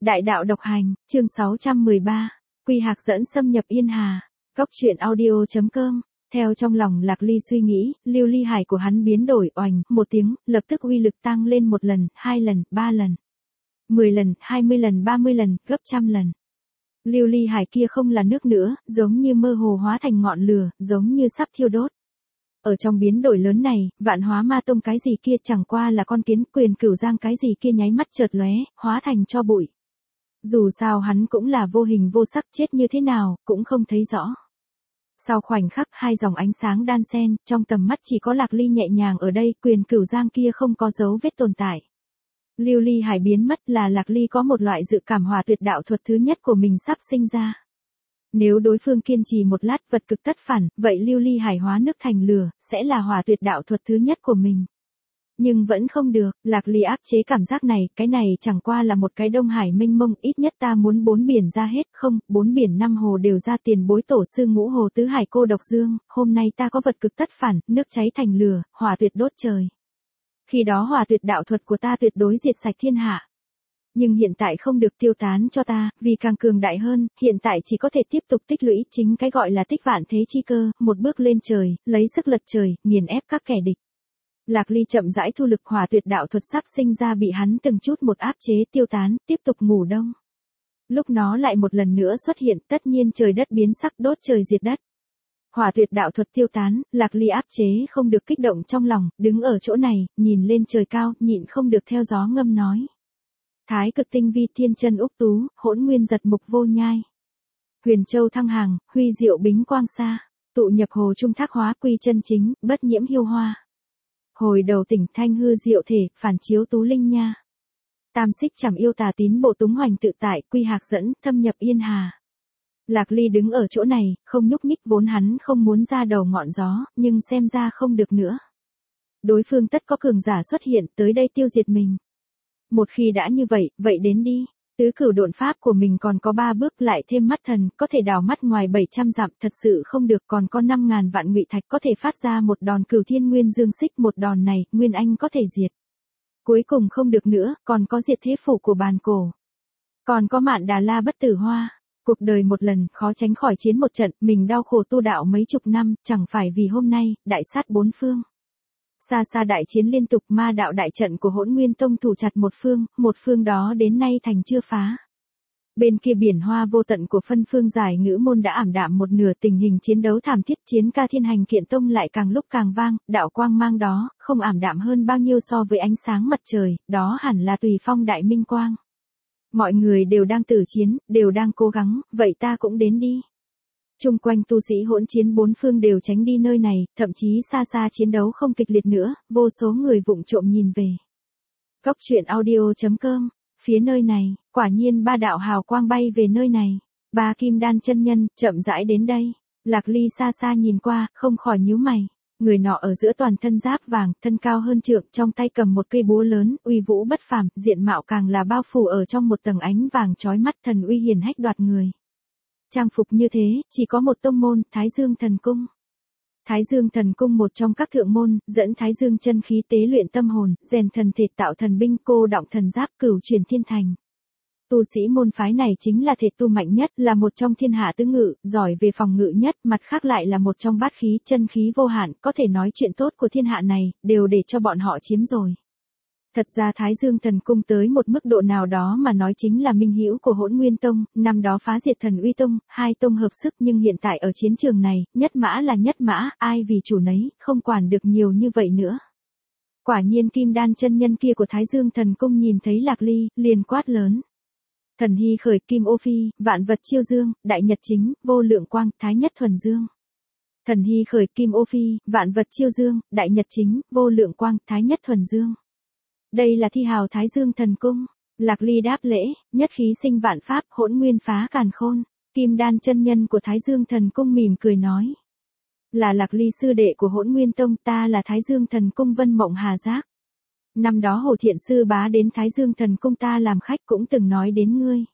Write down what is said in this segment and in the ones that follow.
Đại đạo độc hành, chương 613. Quy Hạc dẫn xâm nhập Yên Hà. Cốc truyện audio.com. Theo trong lòng Lạc Ly suy nghĩ, lưu ly hải của hắn biến đổi oành, một tiếng, lập tức uy lực tăng lên 1 lần, 2 lần, 3 lần, 10 lần, 20 lần, 30 lần, gấp trăm lần. Lưu ly hải kia không là nước nữa, giống như mơ hồ hóa thành ngọn lửa, giống như sắp thiêu đốt. Ở trong biến đổi lớn này, Vạn Hóa Ma Tông cái gì kia chẳng qua là con kiến, Quyền Cửu Giang cái gì kia nháy mắt chợt lóe, hóa thành tro bụi. Dù sao hắn cũng là vô hình vô sắc, chết như thế nào, cũng không thấy rõ. Sau khoảnh khắc 2 dòng ánh sáng đan xen, trong tầm mắt chỉ có Lạc Ly nhẹ nhàng ở đây, Quyền Cửu Giang kia không có dấu vết tồn tại. Lưu ly hải biến mất là Lạc Ly có một loại dự cảm hỏa tuyệt đạo thuật thứ nhất của mình sắp sinh ra. Nếu đối phương kiên trì một lát vật cực tất phản, vậy lưu ly hải hóa nước thành lửa, sẽ là hỏa tuyệt đạo thuật thứ nhất của mình. Nhưng vẫn không được, Lạc Ly áp chế cảm giác này, cái này chẳng qua là một cái đông hải mênh mông, ít nhất ta muốn 4 biển ra hết, không, 4 biển 5 hồ đều ra, tiền bối tổ sư ngũ hồ tứ hải cô độc dương, hôm nay ta có vật cực tất phản, nước cháy thành lửa, hỏa tuyệt đốt trời. Khi đó hỏa tuyệt đạo thuật của ta tuyệt đối diệt sạch thiên hạ. Nhưng hiện tại không được tiêu tán cho ta, vì càng cường đại hơn, hiện tại chỉ có thể tiếp tục tích lũy, chính cái gọi là tích vạn thế chi cơ, một bước lên trời, lấy sức lật trời, nghiền ép các kẻ địch. Lạc Ly chậm rãi thu lực, hỏa tuyệt đạo thuật sắp sinh ra bị hắn từng chút một áp chế tiêu tán, tiếp tục ngủ đông. Lúc nó lại một lần nữa xuất hiện, tất nhiên trời đất biến sắc, đốt trời diệt đất. Hỏa tuyệt đạo thuật tiêu tán, Lạc Ly áp chế không được kích động trong lòng, đứng ở chỗ này, nhìn lên trời cao, nhịn không được theo gió ngâm nói. Thái cực tinh vi, thiên chân úc tú, hỗn nguyên giật mục vô nhai. Huyền châu thăng hàng, huy diệu bính quang xa, tụ nhập hồ trung thác hóa, quy chân chính, bất nhiễm hiêu hoa. Hồi đầu tỉnh thanh hư diệu thể, phản chiếu tú linh nha. Tam xích chảm yêu tà tín bộ túng hoành tự tại, Quy Hạc dẫn, thâm nhập Yên Hà. Lạc Ly đứng ở chỗ này, không nhúc nhích, vốn hắn không muốn ra đầu ngọn gió, nhưng xem ra không được nữa. Đối phương tất có cường giả xuất hiện tới đây tiêu diệt mình. Một khi đã như vậy, vậy đến đi. Tứ cửu độn pháp của mình còn có 3 bước, lại thêm mắt thần, có thể đào mắt ngoài 700 dặm, thật sự không được, còn có 5.000 vạn ngụy thạch, có thể phát ra một đòn cửu thiên nguyên dương xích, một đòn này, Nguyên Anh có thể diệt. Cuối cùng không được nữa, còn có diệt thế phủ của bàn cổ. Còn có Mạn Đà La bất tử hoa. Cuộc đời một lần, khó tránh khỏi chiến một trận, mình đau khổ tu đạo mấy chục năm, chẳng phải vì hôm nay, đại sát 4 phương. Xa xa đại chiến liên tục, ma đạo đại trận của Hỗn Nguyên Tông thủ chặt một phương đó đến nay thành chưa phá. Bên kia biển hoa vô tận của phân phương giải ngữ môn đã ảm đạm một nửa, tình hình chiến đấu thảm thiết, chiến ca Thiên Hành Kiện Tông lại càng lúc càng vang, đạo quang mang đó, không ảm đạm hơn bao nhiêu so với ánh sáng mặt trời, đó hẳn là Tùy Phong đại minh quang. Mọi người đều đang tử chiến, đều đang cố gắng, vậy ta cũng đến đi. Chung quanh tu sĩ hỗn chiến 4 phương đều tránh đi nơi này, thậm chí xa xa chiến đấu không kịch liệt nữa, vô số người vụng trộm nhìn về. Cốc truyện audio.com. Phía nơi này, quả nhiên 3 đạo hào quang bay về nơi này. 3 kim đan chân nhân, chậm rãi đến đây. Lạc Ly xa xa nhìn qua, không khỏi nhíu mày. Người nọ ở giữa toàn thân giáp vàng, thân cao hơn trượng, trong tay cầm một cây búa lớn, uy vũ bất phàm, diện mạo càng là bao phủ ở trong một tầng ánh vàng chói mắt, thần uy hiển hách đoạt người. Trang phục như thế, chỉ có một tông môn, Thái Dương Thần Cung. Thái Dương Thần Cung một trong các thượng môn, dẫn Thái Dương chân khí tế luyện tâm hồn, rèn thần thể, tạo thần binh, cô đọng thần giáp, cửu truyền thiên thành. Tu sĩ môn phái này chính là thể tu mạnh nhất, là một trong thiên hạ tứ ngự, giỏi về phòng ngự nhất, mặt khác lại là một trong bát khí, chân khí vô hạn, có thể nói chuyện tốt của thiên hạ này, đều để cho bọn họ chiếm rồi. Thật ra Thái Dương Thần Cung tới một mức độ nào đó mà nói chính là minh hữu của Hỗn Nguyên Tông, năm đó phá diệt Thần Uy Tông, 2 tông hợp sức, nhưng hiện tại ở chiến trường này, nhất mã là nhất mã, ai vì chủ nấy, không quản được nhiều như vậy nữa. Quả nhiên kim đan chân nhân kia của Thái Dương Thần Cung nhìn thấy Lạc Ly, liền quát lớn. Thần hy khởi, kim ô phi, vạn vật chiêu dương, đại nhật chính, vô lượng quang, thái nhất thuần dương. Thần hy khởi, kim ô phi, vạn vật chiêu dương, đại nhật chính, vô lượng quang, thái nhất thuần dương. Đây là thi hào Thái Dương Thần Cung. Lạc Ly đáp lễ, nhất khí sinh vạn pháp, hỗn nguyên phá càn khôn. Kim đan chân nhân của Thái Dương Thần Cung mỉm cười nói. Là Lạc Ly sư đệ của Hỗn Nguyên Tông, ta là Thái Dương Thần Cung Vân Mộng Hà Giác. Năm đó Hồ Thiện Sư Bá đến Thái Dương Thần Cung ta làm khách cũng từng nói đến ngươi.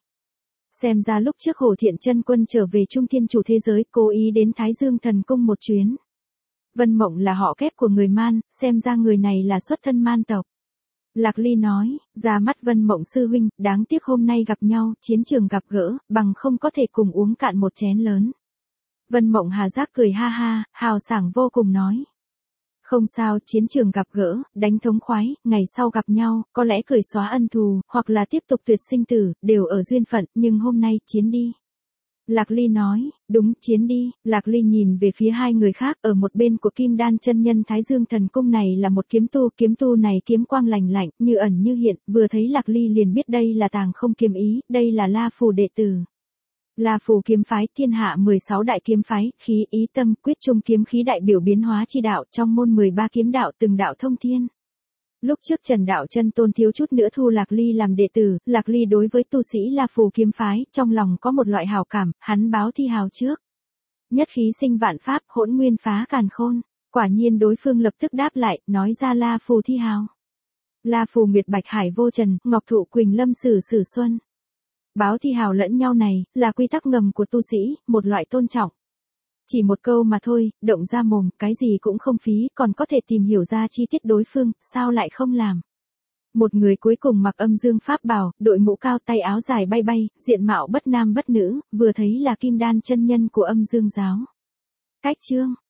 Xem ra lúc trước Hồ Thiện chân quân trở về Trung Thiên Chủ thế giới, cố ý đến Thái Dương Thần Cung một chuyến. Vân Mộng là họ kép của người Man, xem ra người này là xuất thân Man tộc. Lạc Ly nói, ra mắt Vân Mộng sư huynh, đáng tiếc hôm nay gặp nhau, chiến trường gặp gỡ, bằng không có thể cùng uống cạn một chén lớn. Vân Mộng Hà giác cười ha ha, hào sảng vô cùng nói. Không sao, chiến trường gặp gỡ, đánh thống khoái, ngày sau gặp nhau, có lẽ cười xóa ân thù, hoặc là tiếp tục tuyệt sinh tử, đều ở duyên phận, nhưng hôm nay, chiến đi. Lạc Ly nói, đúng, chiến đi. Lạc Ly nhìn về phía hai người khác, ở một bên của Kim Đan chân nhân Thái Dương thần cung này là một kiếm tu này kiếm quang lành lạnh, như ẩn như hiện, vừa thấy Lạc Ly liền biết đây là Tàng Không kiếm ý, đây là La Phù đệ tử. La Phù kiếm phái, thiên hạ 16 đại kiếm phái, khí ý tâm quyết trung kiếm khí đại biểu biến hóa chi đạo, trong môn 13 kiếm đạo từng đạo thông thiên. Lúc trước Trần Đạo Chân Tôn thiếu chút nữa thu Lạc Ly làm đệ tử, Lạc Ly đối với tu sĩ La Phù kiếm phái, trong lòng có một loại hảo cảm, hắn báo thi hào trước. Nhất khí sinh vạn pháp, hỗn nguyên phá càn khôn. Quả nhiên đối phương lập tức đáp lại, nói ra La Phù thi hào. La Phù Nguyệt Bạch Hải vô trần, Ngọc Thụ Quỳnh Lâm Sử Sử Xuân. Báo thi hào lẫn nhau này, là quy tắc ngầm của tu sĩ, một loại tôn trọng. Chỉ một câu mà thôi, động ra mồm, cái gì cũng không phí, còn có thể tìm hiểu ra chi tiết đối phương, sao lại không làm. Một người cuối cùng mặc âm dương pháp bào, đội mũ cao tay áo dài bay bay, diện mạo bất nam bất nữ, vừa thấy là Kim Đan chân nhân của âm dương giáo. Cách chương